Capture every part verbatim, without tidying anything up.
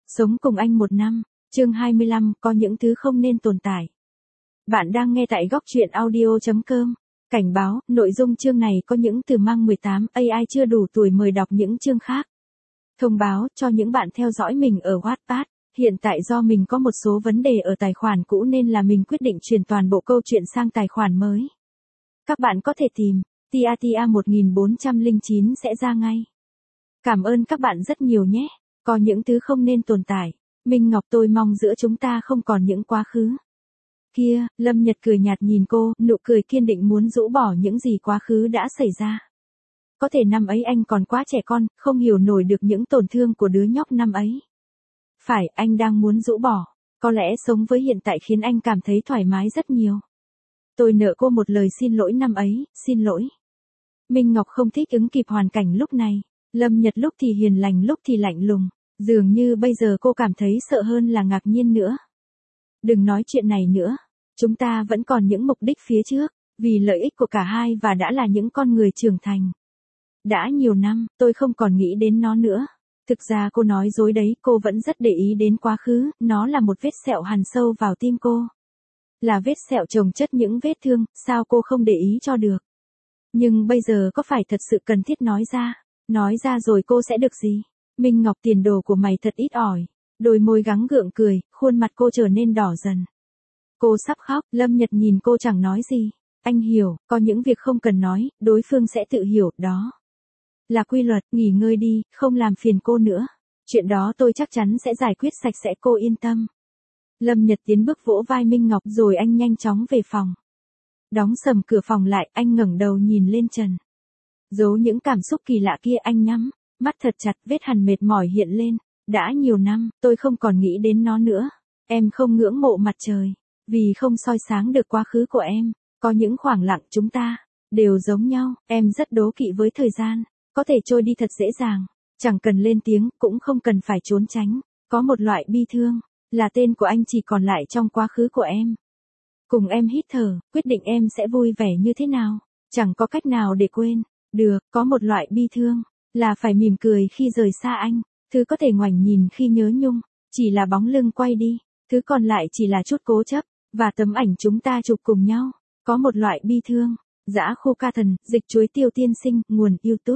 Sống cùng anh một năm, chương hai mươi lăm, có những thứ không nên tồn tại. Bạn đang nghe tại góc truyện audio chấm com. Cảnh báo, nội dung chương này có những từ mang mười tám, a i chưa đủ tuổi mời đọc những chương khác. Thông báo cho những bạn theo dõi mình ở Wattpad, hiện tại do mình có một số vấn đề ở tài khoản cũ nên là mình quyết định chuyển toàn bộ câu chuyện sang tài khoản mới. Các bạn có thể tìm, tia tia một nghìn bốn trăm lẻ chín sẽ ra ngay. Cảm ơn các bạn rất nhiều nhé. Có những thứ không nên tồn tại. Minh Ngọc, tôi mong giữa chúng ta không còn những quá khứ. Kia, Lâm Nhật cười nhạt nhìn cô, nụ cười kiên định muốn rũ bỏ những gì quá khứ đã xảy ra. Có thể năm ấy anh còn quá trẻ con, không hiểu nổi được những tổn thương của đứa nhóc năm ấy. Phải, anh đang muốn rũ bỏ. Có lẽ sống với hiện tại khiến anh cảm thấy thoải mái rất nhiều. Tôi nợ cô một lời xin lỗi năm ấy, xin lỗi. Minh Ngọc không thích ứng kịp hoàn cảnh lúc này. Lâm Nhật lúc thì hiền lành lúc thì lạnh lùng. Dường như bây giờ cô cảm thấy sợ hơn là ngạc nhiên nữa. Đừng nói chuyện này nữa. Chúng ta vẫn còn những mục đích phía trước, vì lợi ích của cả hai và đã là những con người trưởng thành. Đã nhiều năm, tôi không còn nghĩ đến nó nữa. Thực ra cô nói dối đấy, cô vẫn rất để ý đến quá khứ, nó là một vết sẹo hằn sâu vào tim cô. Là vết sẹo chồng chất những vết thương, sao cô không để ý cho được. Nhưng bây giờ có phải thật sự cần thiết nói ra? Nói ra rồi cô sẽ được gì? Minh Ngọc, tiền đồ của mày thật ít ỏi. Đôi môi gắng gượng cười, khuôn mặt cô trở nên đỏ dần. Cô sắp khóc, Lâm Nhật nhìn cô chẳng nói gì. Anh hiểu, có những việc không cần nói, đối phương sẽ tự hiểu, đó là quy luật, nghỉ ngơi đi, không làm phiền cô nữa. Chuyện đó tôi chắc chắn sẽ giải quyết sạch sẽ, cô yên tâm. Lâm Nhật tiến bước vỗ vai Minh Ngọc rồi anh nhanh chóng về phòng. Đóng sầm cửa phòng lại, anh ngẩng đầu nhìn lên trần. Giấu những cảm xúc kỳ lạ kia, anh nhắm mắt thật chặt, vết hằn mệt mỏi hiện lên. Đã nhiều năm, tôi không còn nghĩ đến nó nữa. Em không ngưỡng mộ mặt trời, vì không soi sáng được quá khứ của em. Có những khoảng lặng chúng ta, đều giống nhau. Em rất đố kỵ với thời gian, có thể trôi đi thật dễ dàng. Chẳng cần lên tiếng, cũng không cần phải trốn tránh. Có một loại bi thương, là tên của anh chỉ còn lại trong quá khứ của em. Cùng em hít thở, quyết định em sẽ vui vẻ như thế nào. Chẳng có cách nào để quên. Được, có một loại bi thương, là phải mỉm cười khi rời xa anh. Thứ có thể ngoảnh nhìn khi nhớ nhung, chỉ là bóng lưng quay đi. Thứ còn lại chỉ là chút cố chấp, và tấm ảnh chúng ta chụp cùng nhau. Có một loại bi thương, Dã Khô Ca Thần, dịch Chuối Tiêu tiên sinh, nguồn YouTube.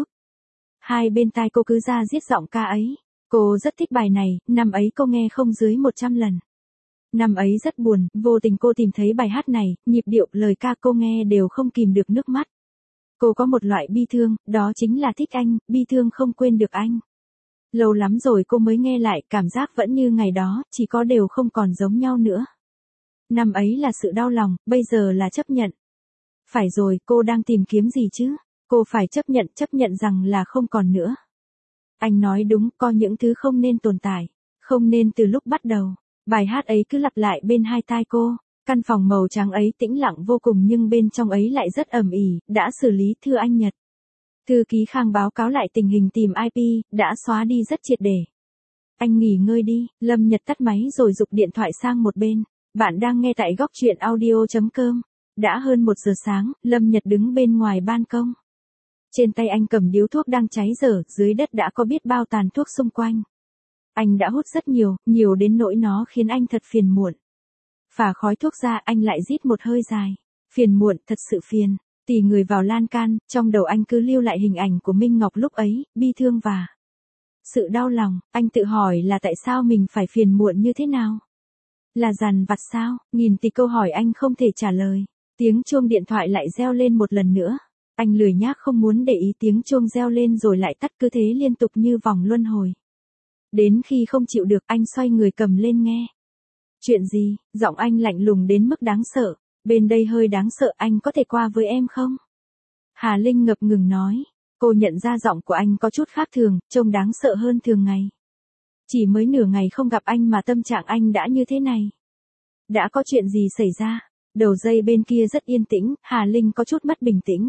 Hai bên tai cô cứ ra giết giọng ca ấy. Cô rất thích bài này, năm ấy cô nghe không dưới một trăm lần. Năm ấy rất buồn, vô tình cô tìm thấy bài hát này, nhịp điệu, lời ca cô nghe đều không kìm được nước mắt. Cô có một loại bi thương, đó chính là thích anh, bi thương không quên được anh. Lâu lắm rồi cô mới nghe lại, cảm giác vẫn như ngày đó, chỉ có đều không còn giống nhau nữa. Năm ấy là sự đau lòng, bây giờ là chấp nhận. Phải rồi, cô đang tìm kiếm gì chứ? Cô phải chấp nhận, chấp nhận rằng là không còn nữa. Anh nói đúng, có những thứ không nên tồn tại, không nên từ lúc bắt đầu. Bài hát ấy cứ lặp lại bên hai tai cô. Căn phòng màu trắng ấy tĩnh lặng vô cùng nhưng bên trong ấy lại rất ầm ĩ. Đã xử lý, thưa anh Nhật. Thư ký Khang báo cáo lại tình hình tìm i pê, đã xóa đi rất triệt để. Anh nghỉ ngơi đi. Lâm Nhật tắt máy rồi giục điện thoại sang một bên. Bạn đang nghe tại góc truyện audio chấm com. Đã hơn một giờ sáng, Lâm Nhật đứng bên ngoài ban công. Trên tay anh cầm điếu thuốc đang cháy dở, dưới đất đã có biết bao tàn thuốc xung quanh. Anh đã hút rất nhiều, nhiều đến nỗi nó khiến anh thật phiền muộn. Phả khói thuốc ra, anh lại rít một hơi dài. Phiền muộn, thật sự phiền. Tì người vào lan can, trong đầu anh cứ lưu lại hình ảnh của Minh Ngọc lúc ấy, bi thương và sự đau lòng. Anh tự hỏi là tại sao mình phải phiền muộn như thế nào? Là dằn vặt sao? Nghìn tỷ câu hỏi anh không thể trả lời. Tiếng chuông điện thoại lại reo lên một lần nữa. Anh lười nhác không muốn để ý tiếng chuông reo lên rồi lại tắt, cứ thế liên tục như vòng luân hồi. Đến khi không chịu được, anh xoay người cầm lên nghe. Chuyện gì? Giọng anh lạnh lùng đến mức đáng sợ. Bên đây hơi đáng sợ, anh có thể qua với em không? Hà Linh ngập ngừng nói. Cô nhận ra giọng của anh có chút khác thường, trông đáng sợ hơn thường ngày. Chỉ mới nửa ngày không gặp anh mà tâm trạng anh đã như thế này. Đã có chuyện gì xảy ra? Đầu dây bên kia rất yên tĩnh, Hà Linh có chút mất bình tĩnh.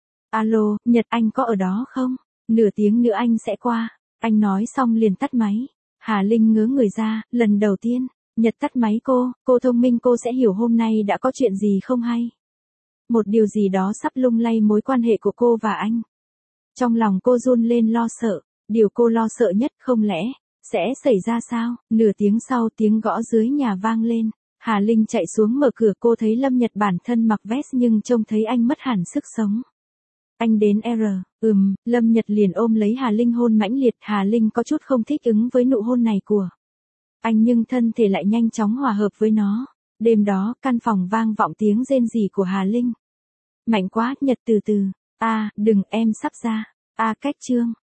Alo, Nhật, anh có ở đó không? Nửa tiếng nữa anh sẽ qua. Anh nói xong liền tắt máy. Hà Linh ngớ người ra, lần đầu tiên. Nhật tắt máy cô, cô thông minh, cô sẽ hiểu hôm nay đã có chuyện gì không hay. Một điều gì đó sắp lung lay mối quan hệ của cô và anh. Trong lòng cô run lên lo sợ, điều cô lo sợ nhất không lẽ Sẽ xảy ra sao? Nửa tiếng sau tiếng gõ dưới nhà vang lên. Hà Linh chạy xuống mở cửa, cô thấy Lâm Nhật bản thân mặc vest nhưng trông thấy anh mất hẳn sức sống. Anh đến R, ừm, Lâm Nhật liền ôm lấy Hà Linh hôn mãnh liệt. Hà Linh có chút không thích ứng với nụ hôn này của anh nhưng thân thể lại nhanh chóng hòa hợp với nó. Đêm đó, căn phòng vang vọng tiếng rên rỉ của Hà Linh. Mạnh quá, Nhật từ từ. A, đừng, em sắp ra. A cách chương.